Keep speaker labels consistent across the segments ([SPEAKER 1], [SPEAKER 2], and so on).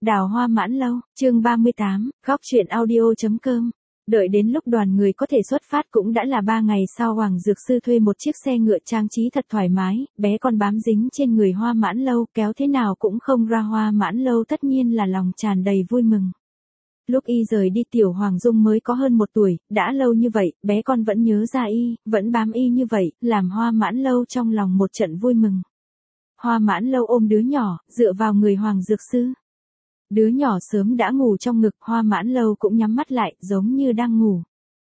[SPEAKER 1] Đào Hoa Mãn Lâu, chương 38, góc truyện audio.com. Đợi đến lúc đoàn người có thể xuất phát cũng đã là 3 ngày sau. Hoàng Dược Sư thuê một chiếc xe ngựa trang trí thật thoải mái, bé con bám dính trên người Hoa Mãn Lâu, kéo thế nào cũng không ra. Hoa Mãn Lâu tất nhiên là lòng tràn đầy vui mừng. Lúc y rời đi, Tiểu Hoàng Dung mới có hơn 1 tuổi, đã lâu như vậy, bé con vẫn nhớ ra y, vẫn bám y như vậy, làm Hoa Mãn Lâu trong lòng một trận vui mừng. Hoa Mãn Lâu ôm đứa nhỏ, dựa vào người Hoàng Dược Sư. Đứa nhỏ sớm đã ngủ trong ngực, Hoa Mãn Lâu cũng nhắm mắt lại, giống như đang ngủ.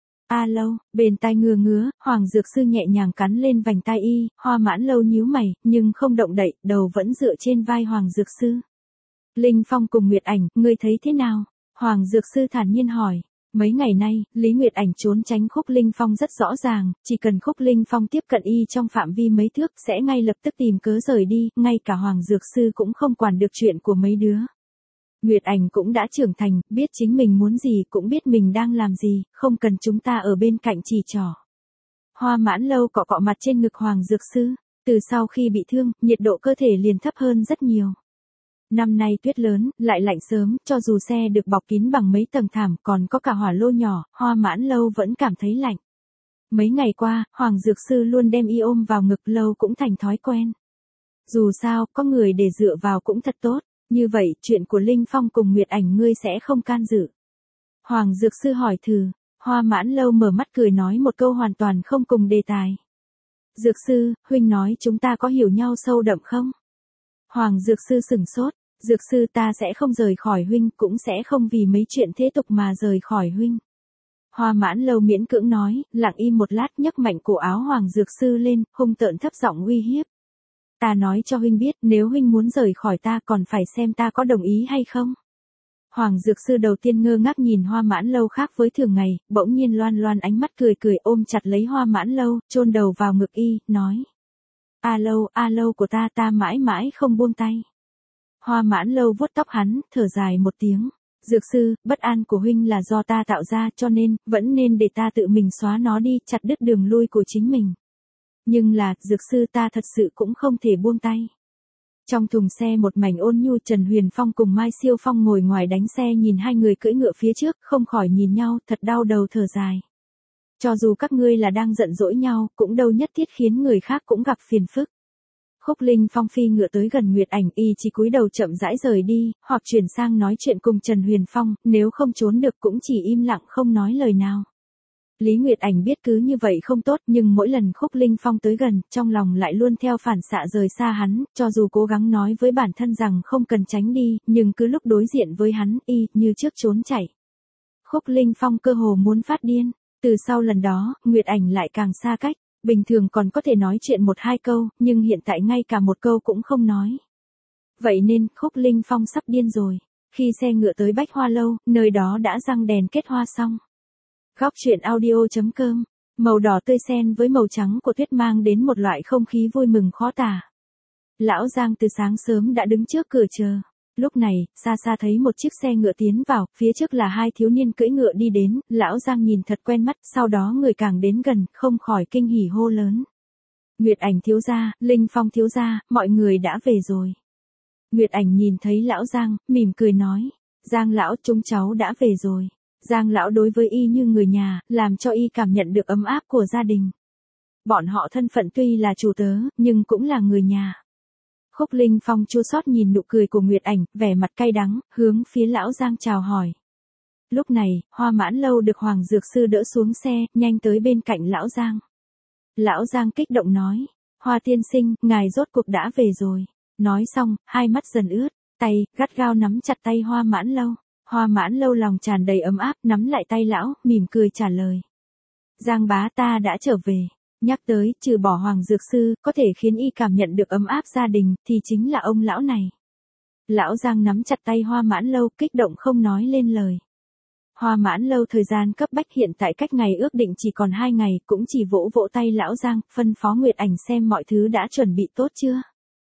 [SPEAKER 1] A Lâu, bên tai ngứa ngứa, Hoàng Dược Sư nhẹ nhàng cắn lên vành tai y, Hoa Mãn Lâu nhíu mày, nhưng không động đậy, đầu vẫn dựa trên vai Hoàng Dược Sư. Linh Phong cùng Nguyệt Ảnh, ngươi thấy thế nào? Hoàng Dược Sư thản nhiên hỏi. Mấy ngày nay, Lý Nguyệt Ảnh trốn tránh Khúc Linh Phong rất rõ ràng, chỉ cần Khúc Linh Phong tiếp cận y trong phạm vi mấy thước sẽ ngay lập tức tìm cớ rời đi, ngay cả Hoàng Dược Sư cũng không quản được chuyện của mấy đứa. Nguyệt Ảnh cũng đã trưởng thành, biết chính mình muốn gì, cũng biết mình đang làm gì, không cần chúng ta ở bên cạnh chỉ trỏ. Hoa Mãn Lâu cọ cọ mặt trên ngực Hoàng Dược Sư, từ sau khi bị thương, nhiệt độ cơ thể liền thấp hơn rất nhiều. Năm nay tuyết lớn, lại lạnh sớm, cho dù xe được bọc kín bằng mấy tầng thảm, còn có cả hỏa lô nhỏ, Hoa Mãn Lâu vẫn cảm thấy lạnh. Mấy ngày qua, Hoàng Dược Sư luôn đem y ôm vào ngực, Lâu cũng thành thói quen. Dù sao, có người để dựa vào cũng thật tốt. Như vậy, chuyện của Linh Phong cùng Nguyệt Ảnh ngươi sẽ không can dự. Hoàng Dược Sư hỏi thử. Hoa Mãn Lâu mở mắt cười nói một câu hoàn toàn không cùng đề tài. Dược Sư, huynh nói chúng ta có hiểu nhau sâu đậm không? Hoàng Dược Sư sửng sốt. Dược Sư, ta sẽ không rời khỏi huynh, cũng sẽ không vì mấy chuyện thế tục mà rời khỏi huynh. Hoa Mãn Lâu miễn cưỡng nói, lặng im một lát, nhấc mạnh cổ áo Hoàng Dược Sư lên, hung tợn thấp giọng uy hiếp. Ta nói cho huynh biết, nếu huynh muốn rời khỏi ta còn phải xem ta có đồng ý hay không. Hoàng Dược Sư đầu tiên ngơ ngác nhìn Hoa Mãn Lâu, khác với thường ngày, bỗng nhiên loan loan ánh mắt cười cười, ôm chặt lấy Hoa Mãn Lâu, chôn đầu vào ngực y, nói. A Lâu của ta, ta mãi mãi không buông tay. Hoa Mãn Lâu vuốt tóc hắn, thở dài một tiếng. Dược Sư, bất an của huynh là do ta tạo ra, cho nên, vẫn nên để ta tự mình xóa nó đi, chặt đứt đường lui của chính mình. Nhưng là, Dược Sư, ta thật sự cũng không thể buông tay. Trong thùng xe một mảnh ôn nhu, Trần Huyền Phong cùng Mai Siêu Phong ngồi ngoài đánh xe nhìn hai người cưỡi ngựa phía trước, không khỏi nhìn nhau, thật đau đầu thở dài. Cho dù các ngươi là đang giận dỗi nhau, cũng đâu nhất thiết khiến người khác cũng gặp phiền phức. Khúc Linh Phong phi ngựa tới gần Nguyệt Ảnh, y chỉ cúi đầu chậm rãi rời đi, hoặc chuyển sang nói chuyện cùng Trần Huyền Phong, nếu không trốn được cũng chỉ im lặng không nói lời nào. Lý Nguyệt Ảnh biết cứ như vậy không tốt, nhưng mỗi lần Khúc Linh Phong tới gần, trong lòng lại luôn theo phản xạ rời xa hắn, cho dù cố gắng nói với bản thân rằng không cần tránh đi, nhưng cứ lúc đối diện với hắn, y như trước trốn chạy. Khúc Linh Phong cơ hồ muốn phát điên, từ sau lần đó, Nguyệt Ảnh lại càng xa cách, bình thường còn có thể nói chuyện 1-2 câu, nhưng hiện tại ngay cả một câu cũng không nói. Vậy nên, Khúc Linh Phong sắp điên rồi. Khi xe ngựa tới Bách Hoa Lâu, nơi đó đã răng đèn kết hoa xong. Góc truyện audio.com, màu đỏ tươi xen với màu trắng của tuyết mang đến một loại không khí vui mừng khó tả. Lão Giang từ sáng sớm đã đứng trước cửa chờ. Lúc này, xa xa thấy một chiếc xe ngựa tiến vào, phía trước là 2 thiếu niên cưỡi ngựa đi đến, Lão Giang nhìn thật quen mắt, sau đó người càng đến gần, không khỏi kinh hỉ hô lớn. Nguyệt Ảnh thiếu gia, Linh Phong thiếu gia, mọi người đã về rồi. Nguyệt Ảnh nhìn thấy Lão Giang, mỉm cười nói, Giang lão, chúng cháu đã về rồi. Giang lão đối với y như người nhà, làm cho y cảm nhận được ấm áp của gia đình. Bọn họ thân phận tuy là chủ tớ, nhưng cũng là người nhà. Khúc Linh Phong chua xót nhìn nụ cười của Nguyệt Ảnh, vẻ mặt cay đắng, hướng phía Lão Giang chào hỏi. Lúc này, Hoa Mãn Lâu được Hoàng Dược Sư đỡ xuống xe, nhanh tới bên cạnh Lão Giang. Lão Giang kích động nói, Hoa tiên sinh, ngài rốt cuộc đã về rồi. Nói xong, hai mắt dần ướt, tay, gắt gao nắm chặt tay Hoa Mãn Lâu. Hoa Mãn Lâu lòng tràn đầy ấm áp, nắm lại tay lão, mỉm cười trả lời. Giang bá, ta đã trở về. Nhắc tới, trừ bỏ Hoàng Dược Sư, có thể khiến y cảm nhận được ấm áp gia đình, thì chính là ông lão này. Lão Giang nắm chặt tay Hoa Mãn Lâu, kích động không nói lên lời. Hoa Mãn Lâu thời gian cấp bách, hiện tại cách ngày ước định chỉ còn 2 ngày, cũng chỉ vỗ vỗ tay Lão Giang, phân phó Nguyệt Ảnh xem mọi thứ đã chuẩn bị tốt chưa.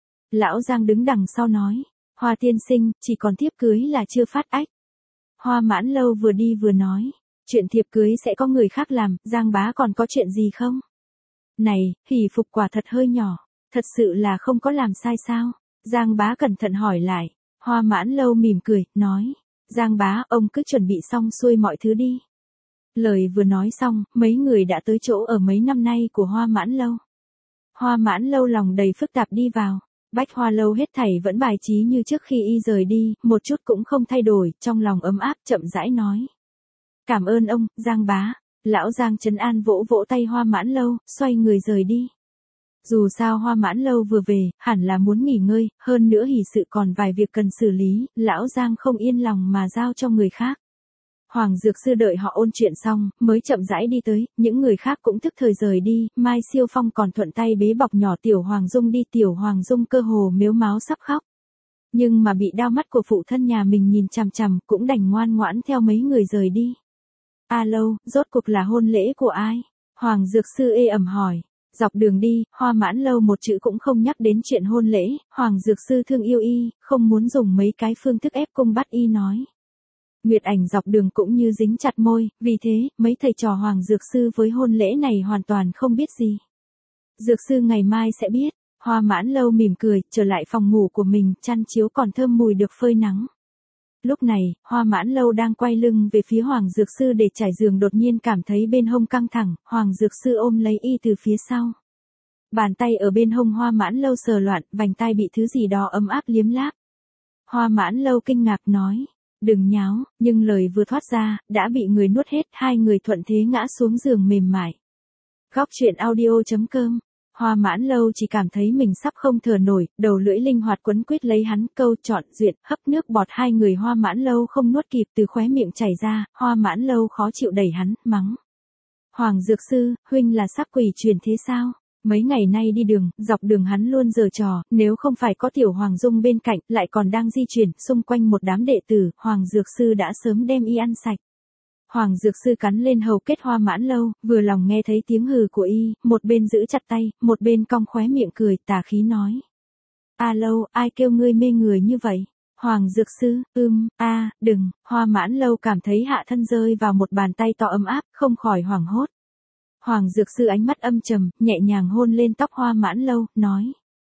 [SPEAKER 1] Lão Giang đứng đằng sau nói, Hoa tiên sinh, chỉ còn thiếp cưới là chưa phát ách. Hoa Mãn Lâu vừa đi vừa nói, chuyện thiệp cưới sẽ có người khác làm, Giang bá còn có chuyện gì không? Này, hỷ phục quả thật hơi nhỏ, thật sự là không có làm sai sao? Giang bá cẩn thận hỏi lại, Hoa Mãn Lâu mỉm cười, nói, Giang bá, ông cứ chuẩn bị xong xuôi mọi thứ đi. Lời vừa nói xong, mấy người đã tới chỗ ở mấy năm nay của Hoa Mãn Lâu. Hoa Mãn Lâu lòng đầy phức tạp đi vào. Bách Hoa Lâu hết thảy vẫn bài trí như trước khi y rời đi, một chút cũng không thay đổi, trong lòng ấm áp chậm rãi nói. Cảm ơn ông, Giang bá. Lão Giang trấn an vỗ vỗ tay Hoa Mãn Lâu, xoay người rời đi. Dù sao Hoa Mãn Lâu vừa về, hẳn là muốn nghỉ ngơi, hơn nữa hỷ sự còn vài việc cần xử lý, Lão Giang không yên lòng mà giao cho người khác. Hoàng Dược Sư đợi họ ôn chuyện xong, mới chậm rãi đi tới, những người khác cũng thức thời rời đi, Mai Siêu Phong còn thuận tay bế bọc nhỏ Tiểu Hoàng Dung đi, Tiểu Hoàng Dung cơ hồ mếu máo sắp khóc. Nhưng mà bị đau mắt của phụ thân nhà mình nhìn chằm chằm, cũng đành ngoan ngoãn theo mấy người rời đi. A Lâu, rốt cuộc là hôn lễ của ai? Hoàng Dược Sư ê ẩm hỏi. Dọc đường đi, Hoa Mãn Lâu một chữ cũng không nhắc đến chuyện hôn lễ, Hoàng Dược Sư thương yêu y, không muốn dùng mấy cái phương thức ép cung bắt y nói. Nguyệt Ảnh dọc đường cũng như dính chặt môi, vì thế, mấy thầy trò Hoàng Dược Sư với hôn lễ này hoàn toàn không biết gì. Dược Sư ngày mai sẽ biết, Hoa Mãn Lâu mỉm cười, trở lại phòng ngủ của mình, chăn chiếu còn thơm mùi được phơi nắng. Lúc này, Hoa Mãn Lâu đang quay lưng về phía Hoàng Dược Sư để trải giường, đột nhiên cảm thấy bên hông căng thẳng, Hoàng Dược Sư ôm lấy y từ phía sau. Bàn tay ở bên hông Hoa Mãn Lâu sờ loạn, vành tai bị thứ gì đó ấm áp liếm láp. Hoa Mãn Lâu kinh ngạc nói, đừng nháo, nhưng lời vừa thoát ra, đã bị người nuốt hết, hai người thuận thế ngã xuống giường mềm mại. Góc truyện audio.com. Hoa Mãn Lâu chỉ cảm thấy mình sắp không thở nổi, đầu lưỡi linh hoạt quấn quýt lấy hắn, câu chọn duyệt, hấp nước bọt hai người Hoa Mãn Lâu không nuốt kịp từ khóe miệng chảy ra, Hoa Mãn Lâu khó chịu đẩy hắn, mắng. Hoàng Dược Sư, huynh là sắc quỷ truyền thế sao? Mấy ngày nay đi đường, dọc đường hắn luôn giở trò, nếu không phải có Tiểu Hoàng Dung bên cạnh, lại còn đang di chuyển, xung quanh một đám đệ tử, Hoàng Dược Sư đã sớm đem y ăn sạch. Hoàng Dược Sư cắn lên hầu kết Hoa Mãn Lâu, vừa lòng nghe thấy tiếng hừ của y, một bên giữ chặt tay, một bên cong khóe miệng cười, tà khí nói. A Lâu, ai kêu ngươi mê người như vậy? Hoàng Dược Sư, đừng, Hoa Mãn Lâu cảm thấy hạ thân rơi vào một bàn tay to ấm áp, không khỏi hoảng hốt. Hoàng Dược Sư ánh mắt âm trầm, nhẹ nhàng hôn lên tóc Hoa Mãn Lâu, nói.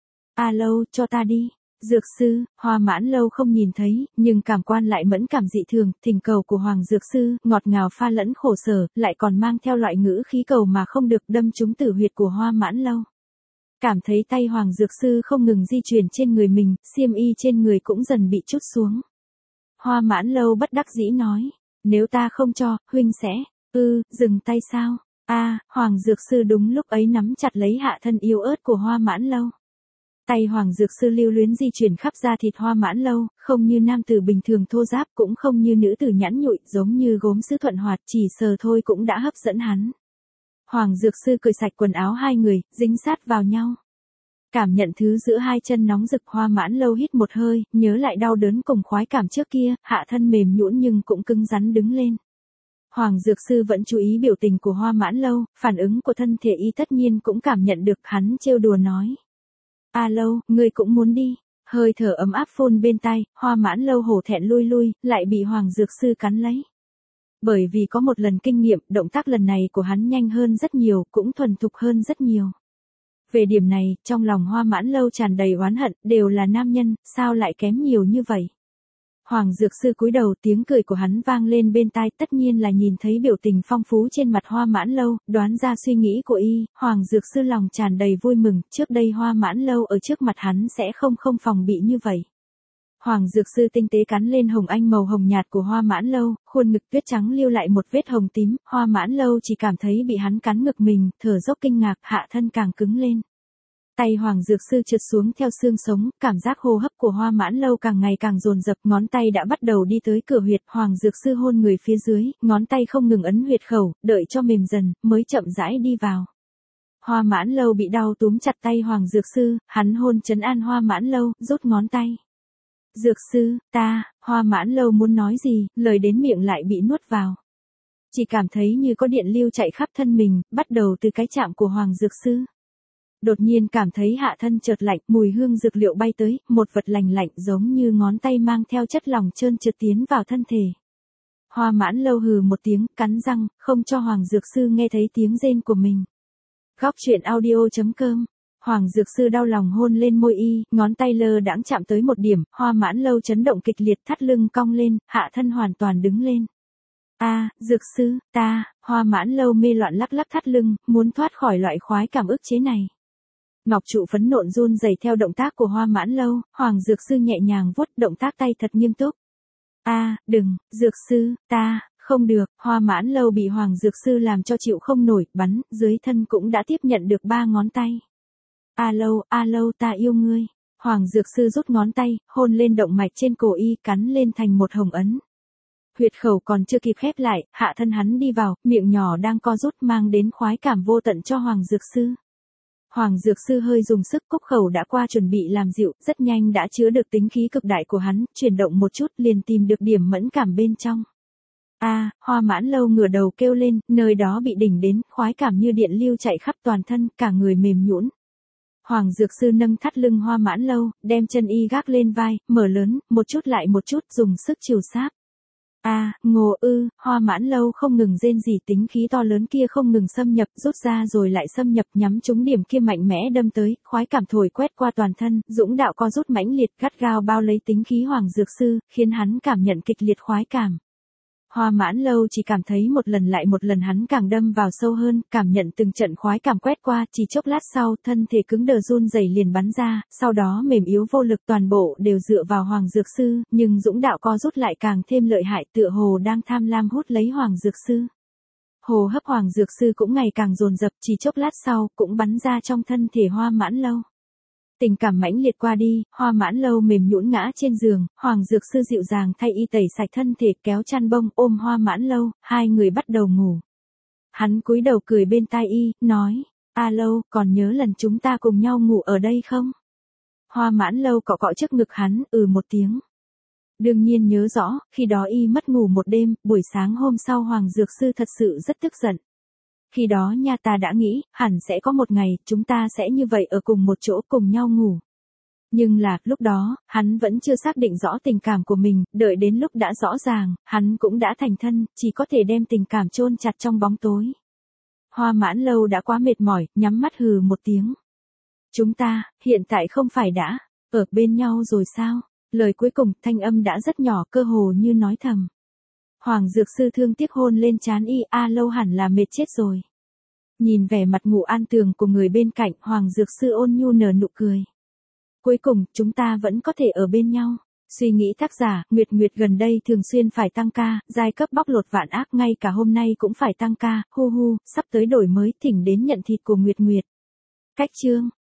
[SPEAKER 1] A Lâu, cho ta đi. Dược Sư, Hoa Mãn Lâu không nhìn thấy, nhưng cảm quan lại mẫn cảm dị thường, thỉnh cầu của Hoàng Dược Sư, ngọt ngào pha lẫn khổ sở, lại còn mang theo loại ngữ khí cầu mà không được đâm trúng tử huyệt của Hoa Mãn Lâu. Cảm thấy tay Hoàng Dược Sư không ngừng di chuyển trên người mình, xiêm y trên người cũng dần bị trút xuống. Hoa Mãn Lâu bất đắc dĩ nói, nếu ta không cho, huynh sẽ, dừng tay sao? Hoàng Dược Sư đúng lúc ấy nắm chặt lấy hạ thân yếu ớt của Hoa Mãn Lâu. Tay Hoàng Dược Sư lưu luyến di chuyển khắp da thịt Hoa Mãn Lâu, không như nam tử bình thường thô ráp, cũng không như nữ tử nhẵn nhụi, giống như gốm sứ thuận hoạt, chỉ sờ thôi cũng đã hấp dẫn hắn. Hoàng Dược Sư cởi sạch quần áo hai người, dính sát vào nhau. Cảm nhận thứ giữa hai chân nóng rực, Hoa Mãn Lâu hít một hơi, nhớ lại đau đớn cùng khoái cảm trước kia, hạ thân mềm nhũn nhưng cũng cứng rắn đứng lên. Hoàng Dược Sư vẫn chú ý biểu tình của Hoa Mãn Lâu, phản ứng của thân thể y tất nhiên cũng cảm nhận được, hắn trêu đùa nói. A Lâu, ngươi cũng muốn đi. Hơi thở ấm áp phun bên tai, Hoa Mãn Lâu hổ thẹn lui lui, lại bị Hoàng Dược Sư cắn lấy. Bởi vì có một lần kinh nghiệm, động tác lần này của hắn nhanh hơn rất nhiều, cũng thuần thục hơn rất nhiều. Về điểm này, trong lòng Hoa Mãn Lâu tràn đầy oán hận, đều là nam nhân, sao lại kém nhiều như vậy? Hoàng Dược Sư cúi đầu, tiếng cười của hắn vang lên bên tai, tất nhiên là nhìn thấy biểu tình phong phú trên mặt Hoa Mãn Lâu, đoán ra suy nghĩ của y, Hoàng Dược Sư lòng tràn đầy vui mừng, trước đây Hoa Mãn Lâu ở trước mặt hắn sẽ không phòng bị như vậy. Hoàng Dược Sư tinh tế cắn lên hồng anh màu hồng nhạt của Hoa Mãn Lâu, khuôn ngực tuyết trắng lưu lại một vết hồng tím, Hoa Mãn Lâu chỉ cảm thấy bị hắn cắn ngực mình, thở dốc kinh ngạc, hạ thân càng cứng lên. Tay Hoàng Dược Sư trượt xuống theo xương sống, cảm giác hô hấp của Hoa Mãn Lâu càng ngày càng dồn dập, ngón tay đã bắt đầu đi tới cửa huyệt, Hoàng Dược Sư hôn người phía dưới, ngón tay không ngừng ấn huyệt khẩu, đợi cho mềm dần, mới chậm rãi đi vào. Hoa Mãn Lâu bị đau túm chặt tay Hoàng Dược Sư, hắn hôn trấn an Hoa Mãn Lâu, rút ngón tay. Dược Sư, Hoa Mãn Lâu muốn nói gì, lời đến miệng lại bị nuốt vào. Chỉ cảm thấy như có điện lưu chạy khắp thân mình, bắt đầu từ cái chạm của Hoàng Dược Sư. Đột nhiên cảm thấy hạ thân chợt lạnh, mùi hương dược liệu bay tới, một vật lành lạnh giống như ngón tay mang theo chất lỏng trơn trượt tiến vào thân thể. Hoa Mãn Lâu hừ một tiếng, cắn răng, không cho Hoàng Dược Sư nghe thấy tiếng rên của mình. Góc truyện audio.com Hoàng Dược Sư đau lòng hôn lên môi y, ngón tay lơ đãng chạm tới một điểm, Hoa Mãn Lâu chấn động kịch liệt, thắt lưng cong lên, hạ thân hoàn toàn đứng lên. Dược Sư, Hoa Mãn Lâu mê loạn lắc lắc thắt lưng, muốn thoát khỏi loại khoái cảm ức chế này. Ngọc trụ phấn nộn run rẩy theo động tác của Hoa Mãn Lâu, Hoàng Dược Sư nhẹ nhàng vuốt, động tác tay thật nghiêm túc. Đừng, Dược Sư, không được, Hoa Mãn Lâu bị Hoàng Dược Sư làm cho chịu không nổi, bắn, dưới thân cũng đã tiếp nhận được 3 ngón tay. Lâu, ta yêu ngươi. Hoàng Dược Sư rút ngón tay, hôn lên động mạch trên cổ y, cắn lên thành một hồng ấn. Huyệt khẩu còn chưa kịp khép lại, hạ thân hắn đi vào, miệng nhỏ đang co rút mang đến khoái cảm vô tận cho Hoàng Dược Sư. Hoàng Dược Sư hơi dùng sức, cúc khẩu đã qua chuẩn bị làm dịu, rất nhanh đã chứa được tính khí cực đại của hắn, chuyển động một chút liền tìm được điểm mẫn cảm bên trong. Hoa Mãn Lâu ngửa đầu kêu lên, nơi đó bị đỉnh đến, khoái cảm như điện lưu chạy khắp toàn thân, cả người mềm nhũn. Hoàng Dược Sư nâng thắt lưng Hoa Mãn Lâu, đem chân y gác lên vai, mở lớn, một chút lại một chút, dùng sức chiều sáp. Ngô ư, Hoa Mãn Lâu không ngừng rên rỉ, tính khí to lớn kia không ngừng xâm nhập, rút ra rồi lại xâm nhập, nhắm trúng điểm kia mạnh mẽ đâm tới, khoái cảm thổi quét qua toàn thân, dũng đạo co rút mãnh liệt, gắt gao bao lấy tính khí Hoàng Dược Sư, khiến hắn cảm nhận kịch liệt khoái cảm. Hoa Mãn Lâu chỉ cảm thấy một lần lại một lần hắn càng đâm vào sâu hơn, cảm nhận từng trận khoái cảm quét qua, chỉ chốc lát sau, thân thể cứng đờ run rẩy liền bắn ra, sau đó mềm yếu vô lực, toàn bộ đều dựa vào Hoàng Dược Sư, nhưng dũng đạo co rút lại càng thêm lợi hại, tựa hồ đang tham lam hút lấy Hoàng Dược Sư. Hô hấp Hoàng Dược Sư cũng ngày càng dồn dập, chỉ chốc lát sau, cũng bắn ra trong thân thể Hoa Mãn Lâu. Tình cảm mãnh liệt qua đi, Hoa Mãn Lâu mềm nhũn ngã trên giường, Hoàng Dược Sư dịu dàng thay y tẩy sạch thân thể, kéo chăn bông, ôm Hoa Mãn Lâu, hai người bắt đầu ngủ. Hắn cúi đầu cười bên tai y, nói, Lâu, còn nhớ lần chúng ta cùng nhau ngủ ở đây không? Hoa Mãn Lâu cọ cọ trước ngực hắn, một tiếng. Đương nhiên nhớ rõ, khi đó y mất ngủ một đêm, buổi sáng hôm sau Hoàng Dược Sư thật sự rất tức giận. Khi đó nha ta đã nghĩ, hẳn sẽ có một ngày, chúng ta sẽ như vậy ở cùng một chỗ cùng nhau ngủ. Nhưng là, lúc đó, hắn vẫn chưa xác định rõ tình cảm của mình, đợi đến lúc đã rõ ràng, hắn cũng đã thành thân, chỉ có thể đem tình cảm chôn chặt trong bóng tối. Hoa Mãn Lâu đã quá mệt mỏi, nhắm mắt hừ một tiếng. Chúng ta, hiện tại không phải đã, ở bên nhau rồi sao? Lời cuối cùng, thanh âm đã rất nhỏ, cơ hồ như nói thầm. Hoàng Dược Sư thương tiếc hôn lên trán y, Lâu hẳn là mệt chết rồi. Nhìn vẻ mặt ngủ an tường của người bên cạnh, Hoàng Dược Sư ôn nhu nở nụ cười. Cuối cùng, chúng ta vẫn có thể ở bên nhau. Suy nghĩ tác giả, Nguyệt Nguyệt gần đây thường xuyên phải tăng ca, giai cấp bóc lột vạn ác, ngay cả hôm nay cũng phải tăng ca, sắp tới đổi mới, thỉnh đến nhận thịt của Nguyệt Nguyệt. Cách chương